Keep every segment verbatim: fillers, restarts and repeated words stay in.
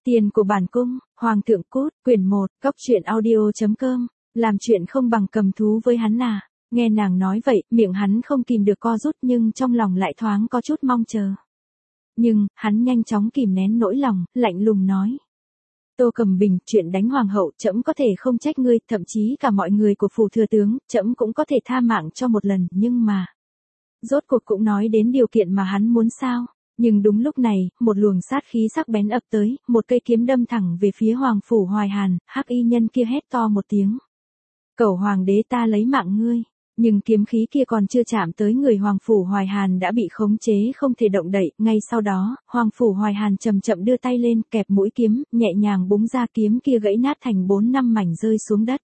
Tiền của bản cung, Hoàng thượng cút, quyển một, cóc truyện audio chấm com, làm chuyện không bằng cầm thú với hắn à. Nghe nàng nói vậy, miệng hắn không kìm được co rút nhưng trong lòng lại thoáng có chút mong chờ. Nhưng, hắn nhanh chóng kìm nén nỗi lòng, lạnh lùng nói. Tô Cẩm Bình, chuyện đánh hoàng hậu, trẫm có thể không trách ngươi, thậm chí cả mọi người của phủ thừa tướng, trẫm cũng có thể tha mạng cho một lần, nhưng mà... Rốt cuộc cũng nói đến điều kiện mà hắn muốn sao. Nhưng đúng lúc này, một luồng sát khí sắc bén ập tới, một cây kiếm đâm thẳng về phía Hoàng phủ Hoài Hàn, hắc y nhân kia hét to một tiếng. Cẩu hoàng đế, ta lấy mạng ngươi. Nhưng kiếm khí kia còn chưa chạm tới người Hoàng phủ Hoài Hàn đã bị khống chế không thể động đậy, ngay sau đó, Hoàng phủ Hoài Hàn chậm chậm đưa tay lên, kẹp mũi kiếm, nhẹ nhàng búng ra, kiếm kia gãy nát thành bốn năm mảnh rơi xuống đất.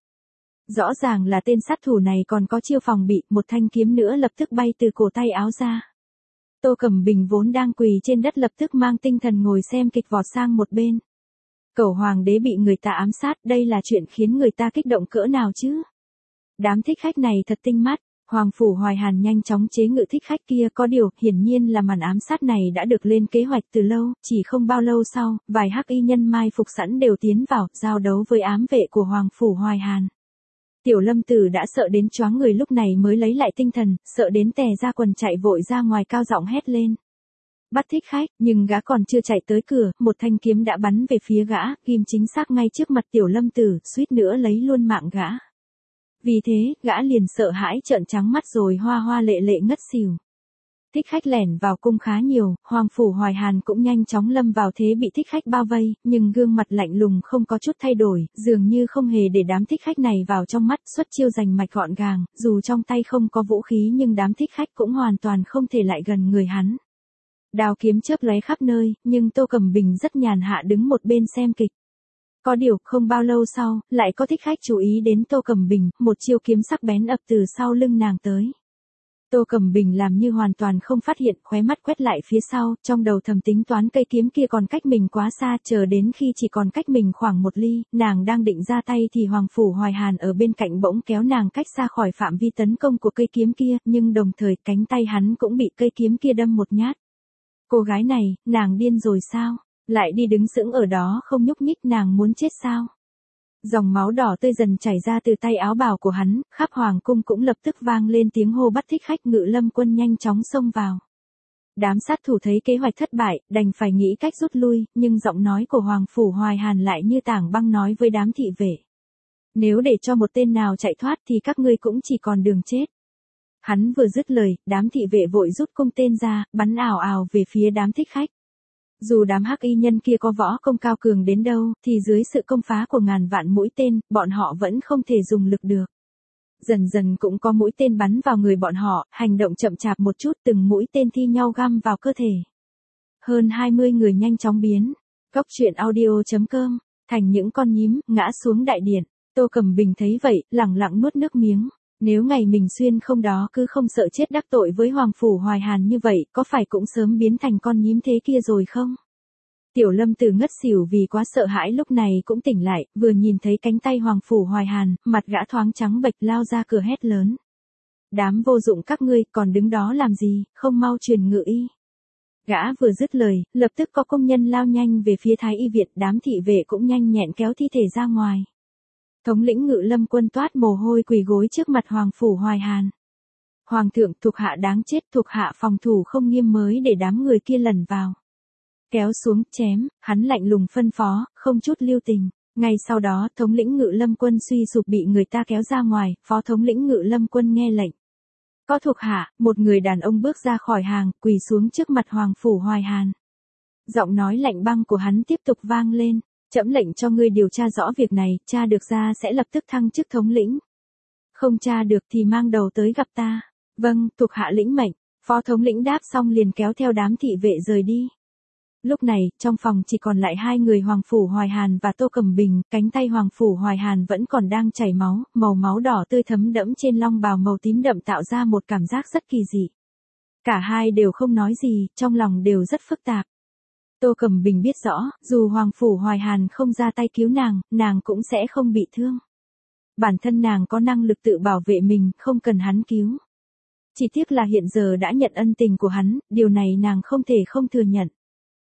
Rõ ràng là tên sát thủ này còn có chiêu phòng bị, một thanh kiếm nữa lập tức bay từ cổ tay áo ra. Tô Cẩm Bình vốn đang quỳ trên đất lập tức mang tinh thần ngồi xem kịch vọt sang một bên. Cẩu hoàng đế bị người ta ám sát, đây là chuyện khiến người ta kích động cỡ nào chứ? Đám thích khách này thật tinh mắt, Hoàng phủ Hoài Hàn nhanh chóng chế ngự thích khách kia, có điều, hiển nhiên là màn ám sát này đã được lên kế hoạch từ lâu, chỉ không bao lâu sau, vài hắc y nhân mai phục sẵn đều tiến vào, giao đấu với ám vệ của Hoàng phủ Hoài Hàn. Tiểu Lâm Tử đã sợ đến choáng người, lúc này mới lấy lại tinh thần, sợ đến tè ra quần chạy vội ra ngoài, cao giọng hét lên. Bắt thích khách, nhưng gã còn chưa chạy tới cửa, một thanh kiếm đã bắn về phía gã, ghim chính xác ngay trước mặt Tiểu Lâm Tử, suýt nữa lấy luôn mạng gã. Vì thế, gã liền sợ hãi trợn trắng mắt rồi hoa hoa lệ lệ ngất xỉu. Thích khách lẻn vào cung khá nhiều, Hoàng phủ Hoài Hàn cũng nhanh chóng lâm vào thế bị thích khách bao vây, nhưng gương mặt lạnh lùng không có chút thay đổi, dường như không hề để đám thích khách này vào trong mắt, xuất chiêu giành mạch gọn gàng, dù trong tay không có vũ khí nhưng đám thích khách cũng hoàn toàn không thể lại gần người hắn. Đao kiếm chớp lóe khắp nơi, nhưng Tô Cẩm Bình rất nhàn hạ đứng một bên xem kịch. Có điều, không bao lâu sau, lại có thích khách chú ý đến Tô Cẩm Bình, một chiêu kiếm sắc bén ập từ sau lưng nàng tới. Tô Cẩm Bình làm như hoàn toàn không phát hiện, khóe mắt quét lại phía sau, trong đầu thầm tính toán cây kiếm kia còn cách mình quá xa, chờ đến khi chỉ còn cách mình khoảng một ly, nàng đang định ra tay thì Hoàng phủ Hoài Hàn ở bên cạnh bỗng kéo nàng cách xa khỏi phạm vi tấn công của cây kiếm kia, nhưng đồng thời cánh tay hắn cũng bị cây kiếm kia đâm một nhát. Cô gái này, nàng điên rồi sao? Lại đi đứng sững ở đó không nhúc nhích, nàng muốn chết sao? Dòng máu đỏ tươi dần chảy ra từ tay áo bào của hắn, khắp hoàng cung cũng lập tức vang lên tiếng hô bắt thích khách. Ngự Lâm Quân nhanh chóng xông vào. Đám sát thủ thấy kế hoạch thất bại, đành phải nghĩ cách rút lui, nhưng giọng nói của Hoàng phủ Hoài Hàn lại như tảng băng nói với đám thị vệ. Nếu để cho một tên nào chạy thoát thì các ngươi cũng chỉ còn đường chết. Hắn vừa dứt lời, đám thị vệ vội rút cung tên ra, bắn ào ào về phía đám thích khách. Dù đám hắc y nhân kia có võ công cao cường đến đâu, thì dưới sự công phá của ngàn vạn mũi tên, bọn họ vẫn không thể dùng lực được. Dần dần cũng có mũi tên bắn vào người bọn họ, hành động chậm chạp một chút, từng mũi tên thi nhau găm vào cơ thể. Hơn hai mươi người nhanh chóng biến. Cóc truyện audio chấm com, thành những con nhím, ngã xuống đại điện. Tô Cẩm Bình thấy vậy, lẳng lặng nuốt nước miếng. Nếu ngày mình xuyên không đó cứ không sợ chết đắc tội với Hoàng phủ Hoài Hàn như vậy, có phải cũng sớm biến thành con nhím thế kia rồi không? Tiểu Lâm Tử ngất xỉu vì quá sợ hãi lúc này cũng tỉnh lại, vừa nhìn thấy cánh tay Hoàng phủ Hoài Hàn, mặt gã thoáng trắng bệch, lao ra cửa hét lớn. Đám vô dụng các ngươi, còn đứng đó làm gì, không mau truyền ngự y. Gã vừa dứt lời, lập tức có công nhân lao nhanh về phía Thái y viện, đám thị vệ cũng nhanh nhẹn kéo thi thể ra ngoài. Thống lĩnh Ngự Lâm Quân toát mồ hôi quỳ gối trước mặt Hoàng phủ Hoài Hàn. Hoàng thượng, thuộc hạ đáng chết, thuộc hạ phòng thủ không nghiêm mới để đám người kia lẩn vào. Kéo xuống, chém, hắn lạnh lùng phân phó, không chút lưu tình. Ngay sau đó, thống lĩnh Ngự Lâm Quân suy sụp bị người ta kéo ra ngoài, phó thống lĩnh Ngự Lâm Quân nghe lệnh. Có thuộc hạ, một người đàn ông bước ra khỏi hàng, quỳ xuống trước mặt Hoàng phủ Hoài Hàn. Giọng nói lạnh băng của hắn tiếp tục vang lên. Trẫm lệnh cho ngươi điều tra rõ việc này, tra được ra sẽ lập tức thăng chức thống lĩnh. Không tra được thì mang đầu tới gặp ta. Vâng, thuộc hạ lĩnh mệnh. Phó thống lĩnh đáp xong liền kéo theo đám thị vệ rời đi. Lúc này, trong phòng chỉ còn lại hai người Hoàng phủ Hoài Hàn và Tô Cẩm Bình, cánh tay Hoàng phủ Hoài Hàn vẫn còn đang chảy máu, màu máu đỏ tươi thấm đẫm trên long bào màu tím đậm tạo ra một cảm giác rất kỳ dị. Cả hai đều không nói gì, trong lòng đều rất phức tạp. Tô Cẩm Bình biết rõ, dù Hoàng phủ Hoài Hàn không ra tay cứu nàng, nàng cũng sẽ không bị thương. Bản thân nàng có năng lực tự bảo vệ mình, không cần hắn cứu. Chỉ tiếc là hiện giờ đã nhận ân tình của hắn, điều này nàng không thể không thừa nhận.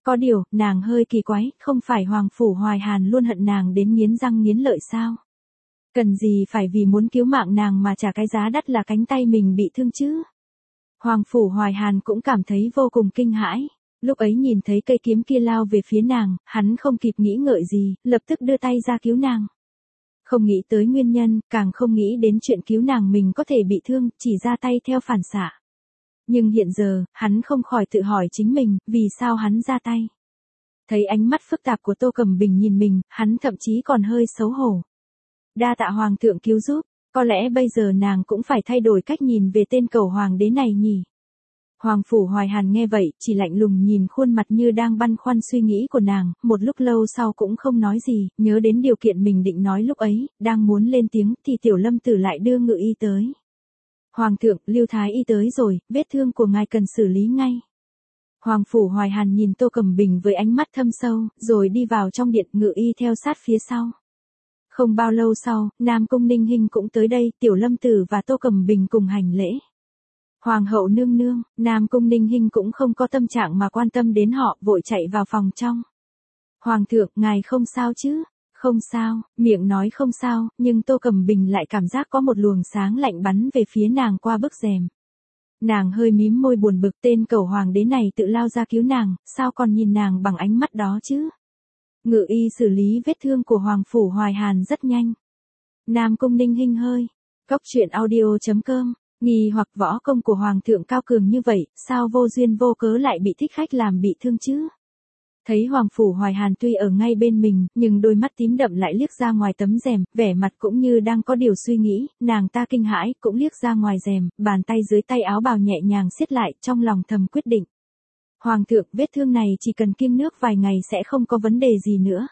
Có điều, nàng hơi kỳ quái, không phải Hoàng Phủ Hoài Hàn luôn hận nàng đến nghiến răng nghiến lợi sao? Cần gì phải vì muốn cứu mạng nàng mà trả cái giá đắt là cánh tay mình bị thương chứ? Hoàng Phủ Hoài Hàn cũng cảm thấy vô cùng kinh hãi. Lúc ấy nhìn thấy cây kiếm kia lao về phía nàng, hắn không kịp nghĩ ngợi gì, lập tức đưa tay ra cứu nàng. Không nghĩ tới nguyên nhân, càng không nghĩ đến chuyện cứu nàng mình có thể bị thương, chỉ ra tay theo phản xạ. Nhưng hiện giờ, hắn không khỏi tự hỏi chính mình, vì sao hắn ra tay. Thấy ánh mắt phức tạp của Tô Cẩm Bình nhìn mình, hắn thậm chí còn hơi xấu hổ. Đa tạ Hoàng thượng cứu giúp, có lẽ bây giờ nàng cũng phải thay đổi cách nhìn về tên cầu hoàng đế này nhỉ. Hoàng Phủ Hoài Hàn nghe vậy, chỉ lạnh lùng nhìn khuôn mặt như đang băn khoăn suy nghĩ của nàng, một lúc lâu sau cũng không nói gì, nhớ đến điều kiện mình định nói lúc ấy, đang muốn lên tiếng thì Tiểu Lâm Tử lại đưa ngự y tới. Hoàng thượng, Lưu Thái y tới rồi, vết thương của ngài cần xử lý ngay. Hoàng Phủ Hoài Hàn nhìn Tô Cẩm Bình với ánh mắt thâm sâu, rồi đi vào trong điện, ngự y theo sát phía sau. Không bao lâu sau, Nam Cung Ninh Hinh cũng tới đây, Tiểu Lâm Tử và Tô Cẩm Bình cùng hành lễ. Hoàng hậu nương nương, Nam Cung Ninh Hinh cũng không có tâm trạng mà quan tâm đến họ, vội chạy vào phòng trong. Hoàng thượng, ngài không sao chứ? Không sao, miệng nói không sao, nhưng Tô Cẩm Bình lại cảm giác có một luồng sáng lạnh bắn về phía nàng qua bức rèm. Nàng hơi mím môi buồn bực, tên cầu hoàng đế này tự lao ra cứu nàng, sao còn nhìn nàng bằng ánh mắt đó chứ? Ngự y xử lý vết thương của Hoàng Phủ Hoài Hàn rất nhanh. Nam Cung Ninh Hinh hơi. Cốc truyện audio chấm com. Nghi hoặc võ công của Hoàng thượng cao cường như vậy, sao vô duyên vô cớ lại bị thích khách làm bị thương chứ? Thấy Hoàng Phủ Hoài Hàn tuy ở ngay bên mình, nhưng đôi mắt tím đậm lại liếc ra ngoài tấm rèm, vẻ mặt cũng như đang có điều suy nghĩ, nàng ta kinh hãi, cũng liếc ra ngoài rèm, bàn tay dưới tay áo bào nhẹ nhàng siết lại, trong lòng thầm quyết định. Hoàng thượng, vết thương này chỉ cần kiêng nước vài ngày sẽ không có vấn đề gì nữa.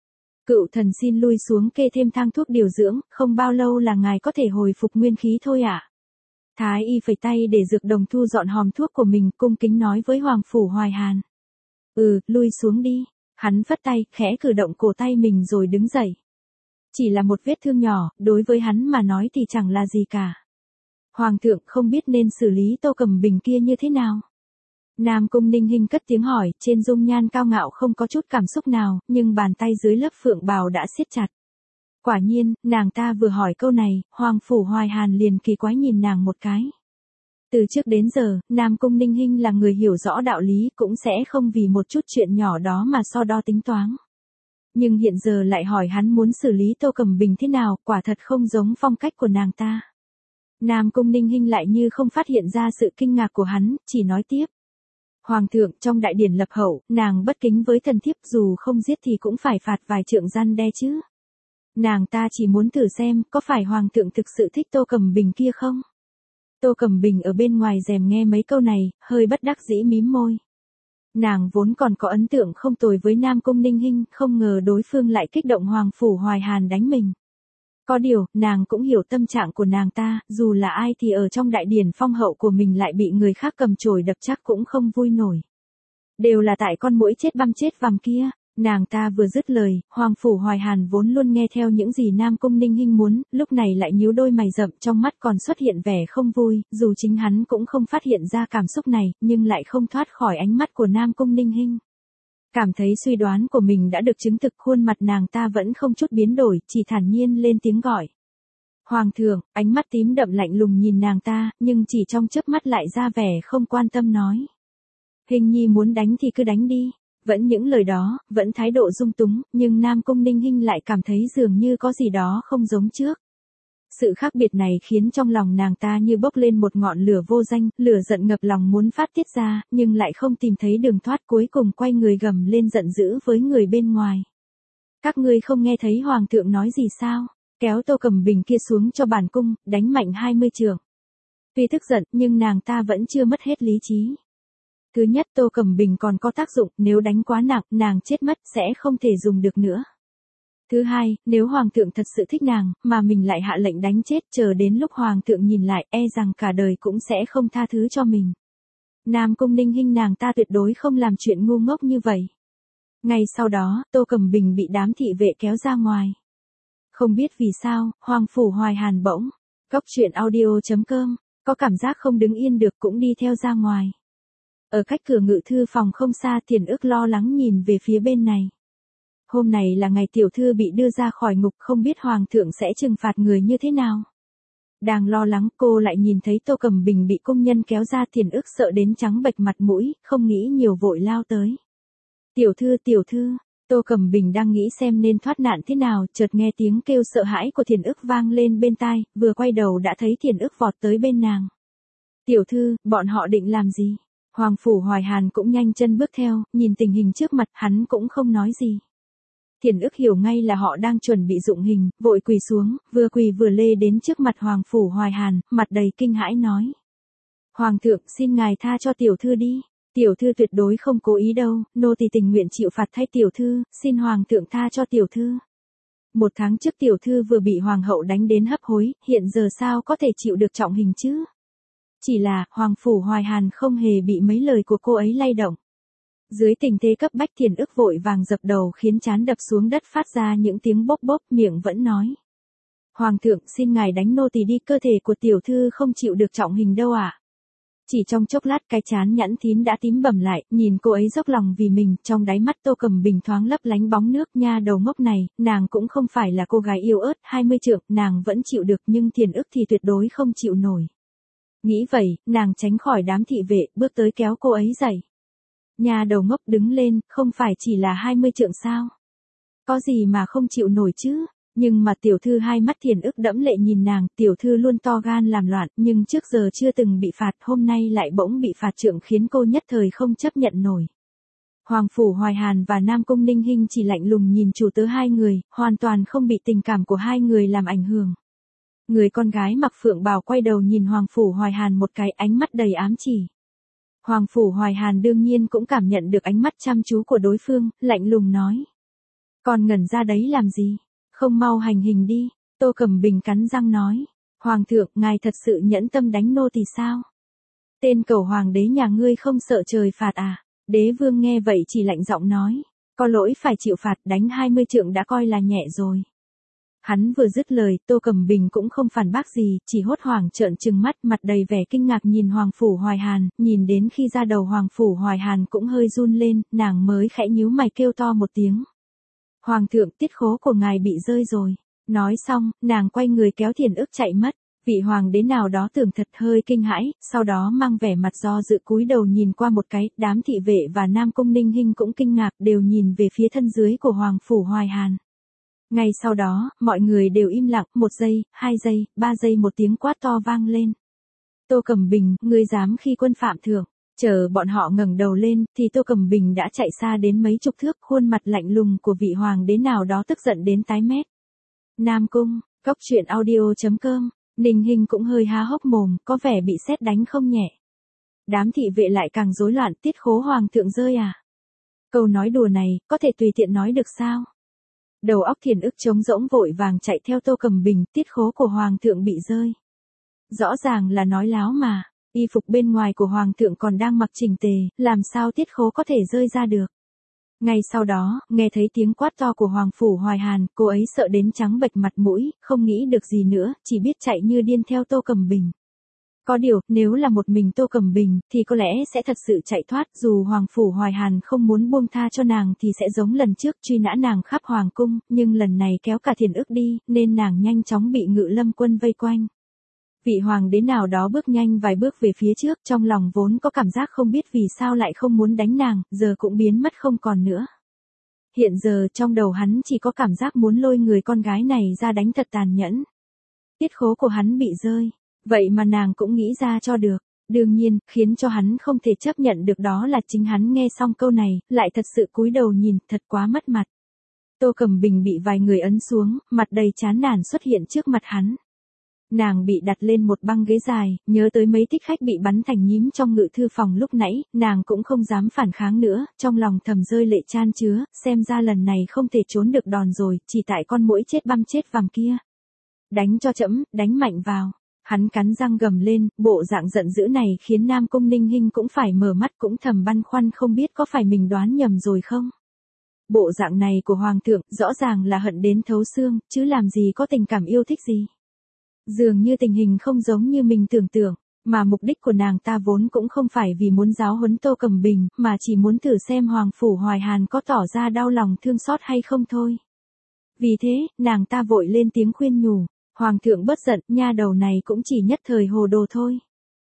Cựu thần xin lui xuống kê thêm thang thuốc điều dưỡng, không bao lâu là ngài có thể hồi phục nguyên khí thôi ạ. À? Thái y phẩy tay để dược đồng thu dọn hòm thuốc của mình, cung kính nói với Hoàng Phủ Hoài Hàn. Ừ, lui xuống đi. Hắn phất tay, khẽ cử động cổ tay mình rồi đứng dậy. Chỉ là một vết thương nhỏ, đối với hắn mà nói thì chẳng là gì cả. Hoàng thượng không biết nên xử lý Tô Cẩm Bình kia như thế nào. Nam Cung Ninh Hinh cất tiếng hỏi, trên dung nhan cao ngạo không có chút cảm xúc nào, nhưng bàn tay dưới lớp phượng bào đã siết chặt. Quả nhiên, nàng ta vừa hỏi câu này, Hoàng Phủ Hoài Hàn liền kỳ quái nhìn nàng một cái. Từ trước đến giờ, Nam Cung Ninh Hinh là người hiểu rõ đạo lý, cũng sẽ không vì một chút chuyện nhỏ đó mà so đo tính toán. Nhưng hiện giờ lại hỏi hắn muốn xử lý Tô Cẩm Bình thế nào, quả thật không giống phong cách của nàng ta. Nam Cung Ninh Hinh lại như không phát hiện ra sự kinh ngạc của hắn, chỉ nói tiếp. Hoàng thượng, trong đại điển lập hậu, nàng bất kính với thần thiếp, dù không giết thì cũng phải phạt vài trượng răn đe chứ. Nàng ta chỉ muốn thử xem, có phải Hoàng thượng thực sự thích Tô Cẩm Bình kia không? Tô Cẩm Bình ở bên ngoài rèm nghe mấy câu này, hơi bất đắc dĩ mím môi. Nàng vốn còn có ấn tượng không tồi với Nam Cung Ninh Hinh, không ngờ đối phương lại kích động Hoàng Phủ Hoài Hàn đánh mình. Có điều, nàng cũng hiểu tâm trạng của nàng ta, dù là ai thì ở trong đại điển phong hậu của mình lại bị người khác cầm chổi đập chắc cũng không vui nổi. Đều là tại con muỗi chết băm chết vằm kia. Nàng ta vừa dứt lời, Hoàng Phủ Hoài Hàn vốn luôn nghe theo những gì Nam Cung Ninh Hinh muốn, lúc này lại nhíu đôi mày rậm, trong mắt còn xuất hiện vẻ không vui, dù chính hắn cũng không phát hiện ra cảm xúc này, nhưng lại không thoát khỏi ánh mắt của Nam Cung Ninh Hinh. Cảm thấy suy đoán của mình đã được chứng thực, khuôn mặt nàng ta vẫn không chút biến đổi, chỉ thản nhiên lên tiếng gọi. Hoàng thượng, ánh mắt tím đậm lạnh lùng nhìn nàng ta, nhưng chỉ trong chớp mắt lại ra vẻ không quan tâm nói. Hình nhi muốn đánh thì cứ đánh đi. Vẫn những lời đó, vẫn thái độ dung túng, nhưng Nam Cung Ninh Hinh lại cảm thấy dường như có gì đó không giống trước. Sự khác biệt này khiến trong lòng nàng ta như bốc lên một ngọn lửa vô danh, lửa giận ngập lòng muốn phát tiết ra, nhưng lại không tìm thấy đường thoát, cuối cùng quay người gầm lên giận dữ với người bên ngoài. Các ngươi không nghe thấy Hoàng thượng nói gì sao? Kéo Tô Cẩm Bình kia xuống cho bản cung, đánh mạnh hai mươi trượng. Tuy tức giận, nhưng nàng ta vẫn chưa mất hết lý trí. Thứ nhất, Tô Cẩm Bình còn có tác dụng, nếu đánh quá nặng, nàng chết mất, sẽ không thể dùng được nữa. Thứ hai, nếu Hoàng thượng thật sự thích nàng, mà mình lại hạ lệnh đánh chết, chờ đến lúc Hoàng thượng nhìn lại, e rằng cả đời cũng sẽ không tha thứ cho mình. Nam Cung Ninh Hinh nàng ta tuyệt đối không làm chuyện ngu ngốc như vậy. Ngay sau đó, Tô Cẩm Bình bị đám thị vệ kéo ra ngoài. Không biết vì sao, Hoàng Phủ Hoài Hàn bỗng, cốc truyện audio chấm com, có cảm giác không đứng yên được cũng đi theo ra ngoài. Ở cách cửa ngự thư phòng không xa, Thiền ức lo lắng nhìn về phía bên này. Hôm này là ngày tiểu thư bị đưa ra khỏi ngục, không biết hoàng thượng sẽ trừng phạt người như thế nào. Đang lo lắng, cô lại nhìn thấy Tô Cẩm Bình bị công nhân kéo ra, Thiền ức sợ đến trắng bệch mặt mũi, không nghĩ nhiều vội lao tới. Tiểu thư, tiểu thư, Tô Cẩm Bình đang nghĩ xem nên thoát nạn thế nào, chợt nghe tiếng kêu sợ hãi của Thiền ức vang lên bên tai, vừa quay đầu đã thấy Thiền ức vọt tới bên nàng. Tiểu thư, bọn họ định làm gì? Hoàng Phủ Hoài Hàn cũng nhanh chân bước theo, nhìn tình hình trước mặt, hắn cũng không nói gì. Thiền ức hiểu ngay là họ đang chuẩn bị dụng hình, vội quỳ xuống, vừa quỳ vừa lê đến trước mặt Hoàng Phủ Hoài Hàn, mặt đầy kinh hãi nói. Hoàng thượng, xin ngài tha cho tiểu thư đi. Tiểu thư tuyệt đối không cố ý đâu, nô tỳ tình nguyện chịu phạt thay tiểu thư, xin hoàng thượng tha cho tiểu thư. Một tháng trước tiểu thư vừa bị hoàng hậu đánh đến hấp hối, hiện giờ sao có thể chịu được trọng hình chứ? Chỉ là, Hoàng Phủ Hoài Hàn không hề bị mấy lời của cô ấy lay động. Dưới tình thế cấp bách, Thiền ức vội vàng dập đầu khiến trán đập xuống đất phát ra những tiếng bốc bốc, miệng vẫn nói. Hoàng thượng, xin ngài đánh nô tỳ đi, cơ thể của tiểu thư không chịu được trọng hình đâu ạ. À? Chỉ trong chốc lát cái trán nhẵn thín đã tím bầm lại, nhìn cô ấy dốc lòng vì mình, trong đáy mắt Tô Cẩm Bình thoáng lấp lánh bóng nước. Nha đầu ngốc này, nàng cũng không phải là cô gái yếu ớt, hai mươi trượng, nàng vẫn chịu được, nhưng Thiền ức thì tuyệt đối không chịu nổi. Nghĩ vậy, nàng tránh khỏi đám thị vệ, bước tới kéo cô ấy dậy. Nha đầu ngốc, đứng lên, không phải chỉ là hai mươi trượng sao? Có gì mà không chịu nổi chứ? Nhưng mà tiểu thư, hai mắt Thiền ức đẫm lệ nhìn nàng, tiểu thư luôn to gan làm loạn, nhưng trước giờ chưa từng bị phạt, hôm nay lại bỗng bị phạt trượng khiến cô nhất thời không chấp nhận nổi. Hoàng Phủ Hoài Hàn và Nam Cung Ninh Hinh chỉ lạnh lùng nhìn chủ tớ hai người, hoàn toàn không bị tình cảm của hai người làm ảnh hưởng. Người con gái mặc phượng bào quay đầu nhìn Hoàng Phủ Hoài Hàn một cái, ánh mắt đầy ám chỉ. Hoàng Phủ Hoài Hàn đương nhiên cũng cảm nhận được ánh mắt chăm chú của đối phương, lạnh lùng nói. Còn ngẩn ra đấy làm gì? Không mau hành hình đi. Tô Cẩm Bình cắn răng nói. Hoàng thượng, ngài thật sự nhẫn tâm đánh nô tỳ sao? Tên cẩu hoàng đế nhà ngươi không sợ trời phạt à? Đế vương nghe vậy chỉ lạnh giọng nói. Có lỗi phải chịu phạt, đánh hai mươi trượng đã coi là nhẹ rồi. Hắn vừa dứt lời, Tô Cẩm Bình cũng không phản bác gì, chỉ hốt hoảng trợn trừng mắt, mặt đầy vẻ kinh ngạc nhìn Hoàng Phủ Hoài Hàn, nhìn đến khi ra đầu Hoàng Phủ Hoài Hàn cũng hơi run lên, nàng mới khẽ nhíu mày kêu to một tiếng. Hoàng thượng, tiết khố của ngài bị rơi rồi. Nói xong, nàng quay người kéo Thiền ức chạy mất. Vị hoàng đế nào đó tưởng thật hơi kinh hãi, sau đó mang vẻ mặt do dự cúi đầu nhìn qua một cái, đám thị vệ và Nam Cung Ninh Hinh cũng kinh ngạc, đều nhìn về phía thân dưới của Hoàng Phủ Hoài Hàn. Ngay sau đó, mọi người đều im lặng, một giây, hai giây, ba giây, một tiếng quát to vang lên. Tô Cẩm Bình, ngươi dám khi quân phạm thượng. Chờ bọn họ ngẩng đầu lên, thì Tô Cẩm Bình đã chạy xa đến mấy chục thước, khuôn mặt lạnh lùng của vị hoàng đế nào đó tức giận đến tái mét. Nam Cung, Cốc Truyện Audio chấm com, Ninh Hinh cũng hơi há hốc mồm, có vẻ bị sét đánh không nhẹ. Đám thị vệ lại càng rối loạn, tiết khố hoàng thượng rơi à? Câu nói đùa này, có thể tùy tiện nói được sao? Đầu óc Thiền ức trống rỗng vội vàng chạy theo Tô Cẩm Bình, tiết khố của hoàng thượng bị rơi. Rõ ràng là nói láo mà. Y phục bên ngoài của hoàng thượng còn đang mặc chỉnh tề, làm sao tiết khố có thể rơi ra được. Ngay sau đó, nghe thấy tiếng quát to của Hoàng Phủ Hoài Hàn, cô ấy sợ đến trắng bệch mặt mũi, không nghĩ được gì nữa, chỉ biết chạy như điên theo Tô Cẩm Bình. Có điều, nếu là một mình Tô Cẩm Bình, thì có lẽ sẽ thật sự chạy thoát, dù Hoàng Phủ Hoài Hàn không muốn buông tha cho nàng thì sẽ giống lần trước truy nã nàng khắp hoàng cung, nhưng lần này kéo cả Thiền ức đi, nên nàng nhanh chóng bị Ngự Lâm quân vây quanh. Vị hoàng đế nào đó bước nhanh vài bước về phía trước, trong lòng vốn có cảm giác không biết vì sao lại không muốn đánh nàng, giờ cũng biến mất không còn nữa. Hiện giờ trong đầu hắn chỉ có cảm giác muốn lôi người con gái này ra đánh thật tàn nhẫn. Tiết khố của hắn bị rơi, vậy mà nàng cũng nghĩ ra cho được. Đương nhiên, khiến cho hắn không thể chấp nhận được đó là chính hắn nghe xong câu này, lại thật sự cúi đầu nhìn, thật quá mất mặt. Tô Cẩm Bình bị vài người ấn xuống, mặt đầy chán nản xuất hiện trước mặt hắn. Nàng bị đặt lên một băng ghế dài, nhớ tới mấy thích khách bị bắn thành nhím trong ngự thư phòng lúc nãy, nàng cũng không dám phản kháng nữa, trong lòng thầm rơi lệ chan chứa, xem ra lần này không thể trốn được đòn rồi, chỉ tại con muỗi chết băm chết vàng kia. Đánh cho chẫm, đánh mạnh vào. Hắn cắn răng gầm lên, bộ dạng giận dữ này khiến Nam Cung Ninh Hinh cũng phải mở mắt, cũng thầm băn khoăn không biết có phải mình đoán nhầm rồi không. Bộ dạng này của hoàng thượng rõ ràng là hận đến thấu xương, chứ làm gì có tình cảm yêu thích gì. Dường như tình hình không giống như mình tưởng tượng. Mà mục đích của nàng ta vốn cũng không phải vì muốn giáo huấn Tô Cẩm Bình, mà chỉ muốn thử xem Hoàng Phủ Hoài Hàn có tỏ ra đau lòng thương xót hay không thôi. Vì thế, nàng ta vội lên tiếng khuyên nhủ, Hoàng thượng bớt giận, nha đầu này cũng chỉ nhất thời hồ đồ thôi.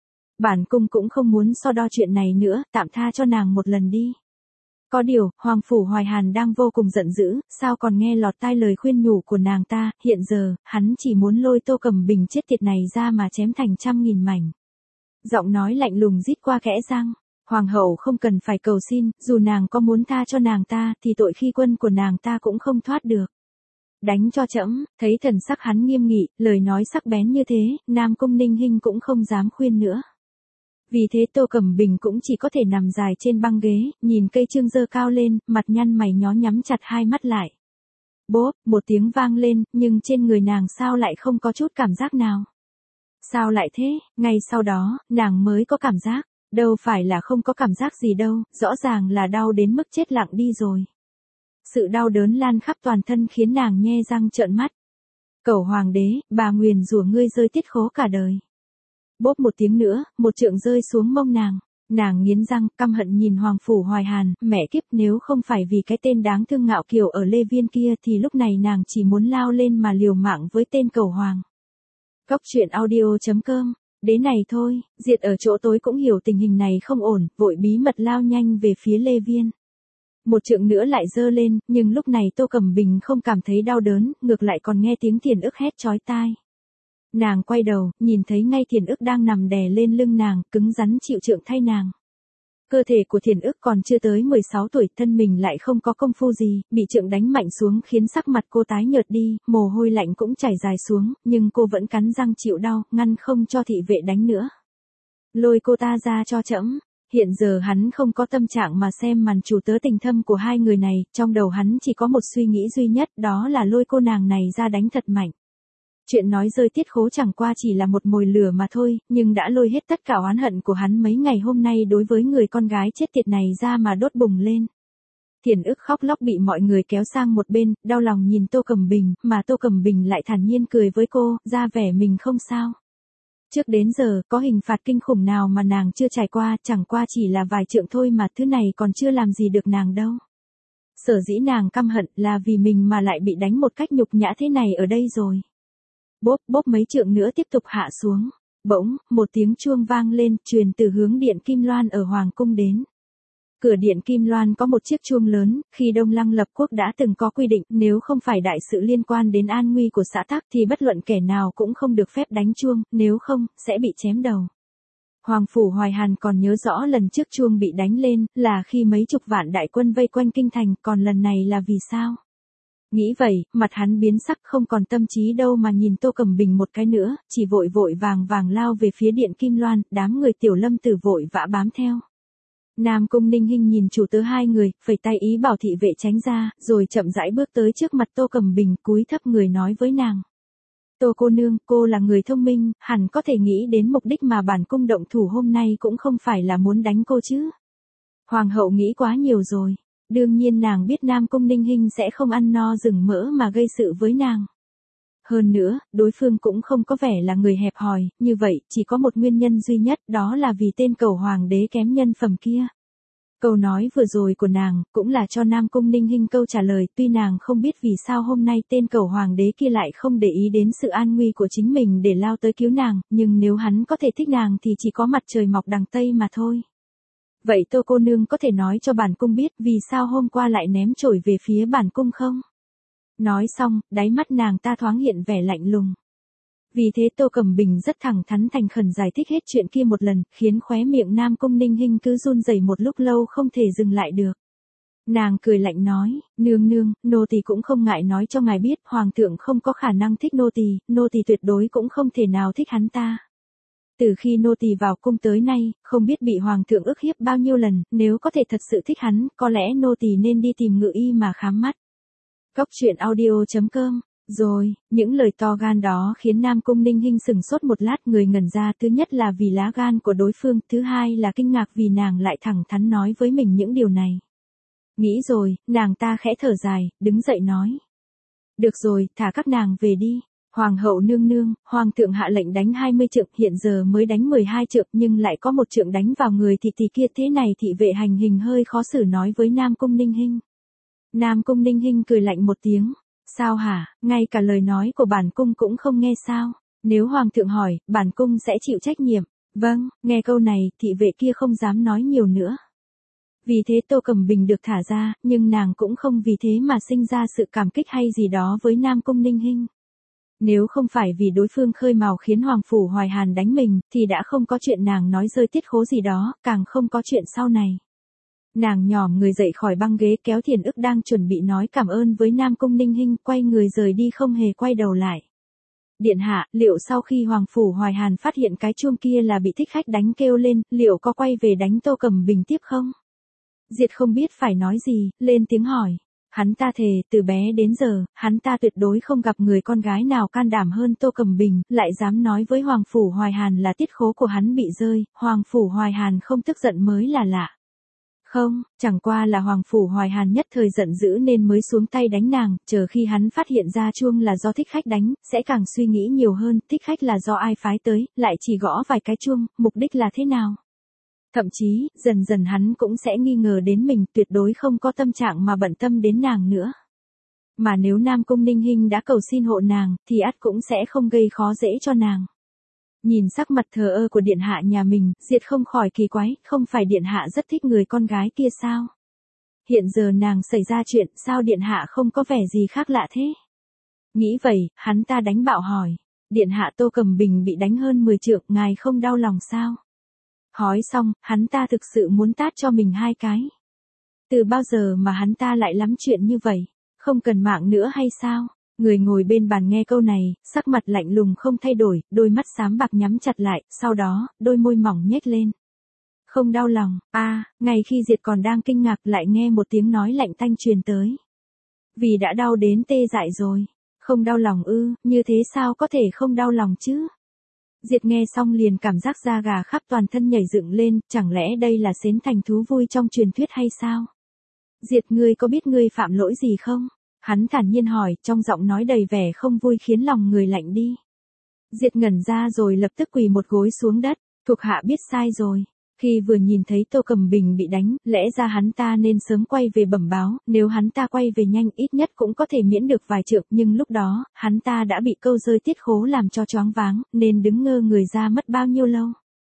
Bản cung cũng không muốn so đo chuyện này nữa, tạm tha cho nàng một lần đi. Có điều, Hoàng Phủ Hoài Hàn đang vô cùng giận dữ, sao còn nghe lọt tai lời khuyên nhủ của nàng ta, hiện giờ, hắn chỉ muốn lôi Tô Cẩm Bình chết tiệt này ra mà chém thành trăm nghìn mảnh. Giọng nói lạnh lùng rít qua kẽ răng, Hoàng hậu không cần phải cầu xin, dù nàng có muốn tha cho nàng ta, thì tội khi quân của nàng ta cũng không thoát được. Đánh cho trẫm. Thấy thần sắc hắn nghiêm nghị, lời nói sắc bén như thế, Nam Cung Ninh Hinh cũng không dám khuyên nữa. Vì thế Tô Cẩm Bình cũng chỉ có thể nằm dài trên băng ghế, nhìn cây chương dơ cao lên, mặt nhăn mày nhó nhắm chặt hai mắt lại. Bốp, một tiếng vang lên, nhưng trên người nàng sao lại không có chút cảm giác nào. Sao lại thế, ngay sau đó, nàng mới có cảm giác, đâu phải là không có cảm giác gì đâu, rõ ràng là đau đến mức chết lặng đi rồi. Sự đau đớn lan khắp toàn thân khiến nàng nhe răng trợn mắt. Cẩu hoàng đế, bà nguyền rủa ngươi rơi tiết khố cả đời. Bốp một tiếng nữa, một trượng rơi xuống mông nàng. Nàng nghiến răng, căm hận nhìn Hoàng Phủ Hoài Hàn, mẹ kiếp, nếu không phải vì cái tên đáng thương ngạo kiều ở Lê Viên kia thì lúc này nàng chỉ muốn lao lên mà liều mạng với tên cẩu hoàng. Cốc truyện audio chấm com. Đến này thôi, Diệt ở chỗ tối cũng hiểu tình hình này không ổn, vội bí mật lao nhanh về phía Lê Viên. Một trượng nữa lại giơ lên, nhưng lúc này Tô Cẩm Bình không cảm thấy đau đớn, ngược lại còn nghe tiếng Thiền Ức hét chói tai. Nàng quay đầu, nhìn thấy ngay Thiền Ức đang nằm đè lên lưng nàng, cứng rắn chịu trượng thay nàng. Cơ thể của Thiền Ức còn chưa tới mười sáu tuổi, thân mình lại không có công phu gì, bị trượng đánh mạnh xuống khiến sắc mặt cô tái nhợt đi, mồ hôi lạnh cũng chảy dài xuống, nhưng cô vẫn cắn răng chịu đau, ngăn không cho thị vệ đánh nữa. Lôi cô ta ra cho trẫm. Hiện giờ hắn không có tâm trạng mà xem màn chủ tớ tình thâm của hai người này, trong đầu hắn chỉ có một suy nghĩ duy nhất, đó là lôi cô nàng này ra đánh thật mạnh. Chuyện nói rơi tiết khố chẳng qua chỉ là một mồi lửa mà thôi, nhưng đã lôi hết tất cả oán hận của hắn mấy ngày hôm nay đối với người con gái chết tiệt này ra mà đốt bùng lên. Thiền Ức khóc lóc bị mọi người kéo sang một bên, đau lòng nhìn Tô Cẩm Bình, mà Tô Cẩm Bình lại thản nhiên cười với cô, ra vẻ mình không sao. Trước đến giờ, có hình phạt kinh khủng nào mà nàng chưa trải qua, chẳng qua chỉ là vài trượng thôi mà thứ này còn chưa làm gì được nàng đâu. Sở dĩ nàng căm hận là vì mình mà lại bị đánh một cách nhục nhã thế này ở đây rồi. Bốp bốp mấy trượng nữa tiếp tục hạ xuống. Bỗng, một tiếng chuông vang lên, truyền từ hướng điện Kim Loan ở Hoàng cung đến. Cửa điện Kim Loan có một chiếc chuông lớn, khi Đông Lăng lập quốc đã từng có quy định, nếu không phải đại sự liên quan đến an nguy của xã tắc thì bất luận kẻ nào cũng không được phép đánh chuông, nếu không, sẽ bị chém đầu. Hoàng Phủ Hoài Hàn còn nhớ rõ lần trước chuông bị đánh lên, là khi mấy chục vạn đại quân vây quanh kinh thành, còn lần này là vì sao? Nghĩ vậy, mặt hắn biến sắc không còn tâm trí đâu mà nhìn Tô Cẩm Bình một cái nữa, chỉ vội vội vàng vàng lao về phía điện Kim Loan, đám người Tiểu Lâm Tử vội vã bám theo. Nam Cung Ninh Hinh nhìn chủ tớ hai người, phẩy tay ý bảo thị vệ tránh ra, rồi chậm rãi bước tới trước mặt Tô Cẩm Bình, cúi thấp người nói với nàng. Tô cô nương, cô là người thông minh, hẳn có thể nghĩ đến mục đích mà bản cung động thủ hôm nay cũng không phải là muốn đánh cô chứ. Hoàng hậu nghĩ quá nhiều rồi. Đương nhiên nàng biết Nam Cung Ninh Hinh sẽ không ăn no rừng mỡ mà gây sự với nàng. Hơn nữa, đối phương cũng không có vẻ là người hẹp hòi, như vậy, chỉ có một nguyên nhân duy nhất, đó là vì tên cẩu hoàng đế kém nhân phẩm kia. Câu nói vừa rồi của nàng, cũng là cho Nam Cung Ninh Hinh câu trả lời, tuy nàng không biết vì sao hôm nay tên cẩu hoàng đế kia lại không để ý đến sự an nguy của chính mình để lao tới cứu nàng, nhưng nếu hắn có thể thích nàng thì chỉ có mặt trời mọc đằng Tây mà thôi. Vậy Tô cô nương có thể nói cho bản cung biết vì sao hôm qua lại ném chổi về phía bản cung không? Nói xong, đáy mắt nàng ta thoáng hiện vẻ lạnh lùng. Vì thế Tô Cẩm Bình rất thẳng thắn thành khẩn giải thích hết chuyện kia một lần, khiến khóe miệng Nam Cung Ninh Hinh cứ run rẩy một lúc lâu không thể dừng lại được. Nàng cười lạnh nói, nương nương, nô tỳ cũng không ngại nói cho ngài biết, hoàng thượng không có khả năng thích nô tỳ, nô tỳ tuyệt đối cũng không thể nào thích hắn ta. Từ khi nô tỳ vào cung tới nay, không biết bị hoàng thượng ức hiếp bao nhiêu lần, nếu có thể thật sự thích hắn, có lẽ nô tỳ nên đi tìm ngự y mà khám mắt. Cốc truyện audio chấm com. Rồi, những lời to gan đó khiến Nam Cung Ninh Hinh sừng sốt một lát, người ngẩn ra, thứ nhất là vì lá gan của đối phương, thứ hai là kinh ngạc vì nàng lại thẳng thắn nói với mình những điều này. Nghĩ rồi, nàng ta khẽ thở dài, đứng dậy nói. Được rồi, thả các nàng về đi. Hoàng hậu nương nương, hoàng thượng hạ lệnh đánh hai mươi trượng, hiện giờ mới đánh mười hai trượng nhưng lại có một trượng đánh vào người thị tỷ kia, thế này thị vệ hành hình hơi khó xử nói với Nam Cung Ninh Hinh. Nam Cung Ninh Hinh cười lạnh một tiếng. Sao hả, ngay cả lời nói của bản cung cũng không nghe sao? Nếu hoàng thượng hỏi, bản cung sẽ chịu trách nhiệm. Vâng, nghe câu này, thị vệ kia không dám nói nhiều nữa. Vì thế Tô Cẩm Bình được thả ra, nhưng nàng cũng không vì thế mà sinh ra sự cảm kích hay gì đó với Nam Cung Ninh Hinh. Nếu không phải vì đối phương khơi mào khiến Hoàng Phủ Hoài Hàn đánh mình, thì đã không có chuyện nàng nói rơi tiết khố gì đó, càng không có chuyện sau này. Nàng nhòm người dậy khỏi băng ghế kéo Thiền Ức đang chuẩn bị nói cảm ơn với Nam Cung Ninh Hinh, quay người rời đi không hề quay đầu lại. Điện hạ, liệu sau khi Hoàng Phủ Hoài Hàn phát hiện cái chuông kia là bị thích khách đánh kêu lên, liệu có quay về đánh Tô Cẩm Bình tiếp không? Diệt không biết phải nói gì, lên tiếng hỏi. Hắn ta thề, từ bé đến giờ, hắn ta tuyệt đối không gặp người con gái nào can đảm hơn Tô Cẩm Bình, lại dám nói với Hoàng Phủ Hoài Hàn là tiết khố của hắn bị rơi, Hoàng Phủ Hoài Hàn không tức giận mới là lạ. Không, chẳng qua là Hoàng Phủ Hoài Hàn nhất thời giận dữ nên mới xuống tay đánh nàng, chờ khi hắn phát hiện ra chuông là do thích khách đánh, sẽ càng suy nghĩ nhiều hơn, thích khách là do ai phái tới, lại chỉ gõ vài cái chuông, mục đích là thế nào? Thậm chí, dần dần hắn cũng sẽ nghi ngờ đến mình, tuyệt đối không có tâm trạng mà bận tâm đến nàng nữa. Mà nếu Nam Cung Ninh Hinh đã cầu xin hộ nàng, thì ắt cũng sẽ không gây khó dễ cho nàng. Nhìn sắc mặt thờ ơ của điện hạ nhà mình, Diệt không khỏi kỳ quái, không phải điện hạ rất thích người con gái kia sao? Hiện giờ nàng xảy ra chuyện, sao điện hạ không có vẻ gì khác lạ thế? Nghĩ vậy, hắn ta đánh bạo hỏi. Điện hạ Tô Cẩm Bình bị đánh hơn mười trượng, ngài không đau lòng sao? Hỏi xong, hắn ta thực sự muốn tát cho mình hai cái. Từ bao giờ mà hắn ta lại lắm chuyện như vậy? Không cần mạng nữa hay sao? Người ngồi bên bàn nghe câu này, sắc mặt lạnh lùng không thay đổi, đôi mắt xám bạc nhắm chặt lại, sau đó, đôi môi mỏng nhếch lên. Không đau lòng, a à, ngay khi Diệt còn đang kinh ngạc lại nghe một tiếng nói lạnh tanh truyền tới. Vì đã đau đến tê dại rồi. Không đau lòng ư, như thế sao có thể không đau lòng chứ? Diệt nghe xong liền cảm giác da gà khắp toàn thân nhảy dựng lên, chẳng lẽ đây là xến thành thú vui trong truyền thuyết hay sao? Diệt, ngươi có biết ngươi phạm lỗi gì không? Hắn thản nhiên hỏi, trong giọng nói đầy vẻ không vui khiến lòng người lạnh đi. Diệt ngẩn ra rồi lập tức quỳ một gối xuống đất, thuộc hạ biết sai rồi. Khi vừa nhìn thấy Tô Cẩm Bình bị đánh, lẽ ra hắn ta nên sớm quay về bẩm báo, nếu hắn ta quay về nhanh ít nhất cũng có thể miễn được vài trượng, nhưng lúc đó, hắn ta đã bị câu rơi tiết khố làm cho choáng váng, nên đứng ngơ người ra mất bao nhiêu lâu.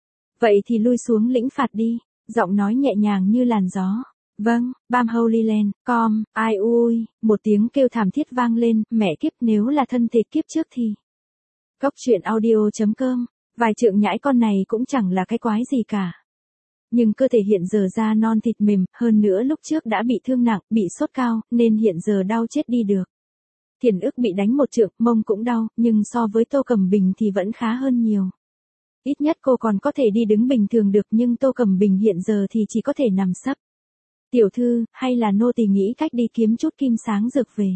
Vậy thì lui xuống lĩnh phạt đi, giọng nói nhẹ nhàng như làn gió. Vâng, Bam Holy Land, com, ai ui, một tiếng kêu thảm thiết vang lên, mẹ kiếp, nếu là thân thể kiếp trước thì. Cốc truyện audio chấm com, vài trượng nhãi con này cũng chẳng là cái quái gì cả. Nhưng cơ thể hiện giờ da non thịt mềm, hơn nữa lúc trước đã bị thương nặng, bị sốt cao, nên hiện giờ đau chết đi được. Thiền Ức bị đánh một trượng, mông cũng đau, nhưng so với Tô Cẩm Bình thì vẫn khá hơn nhiều. Ít nhất cô còn có thể đi đứng bình thường được, nhưng Tô Cẩm Bình hiện giờ thì chỉ có thể nằm sấp. Tiểu thư, hay là nô tỳ nghĩ cách đi kiếm chút kim sáng dược về.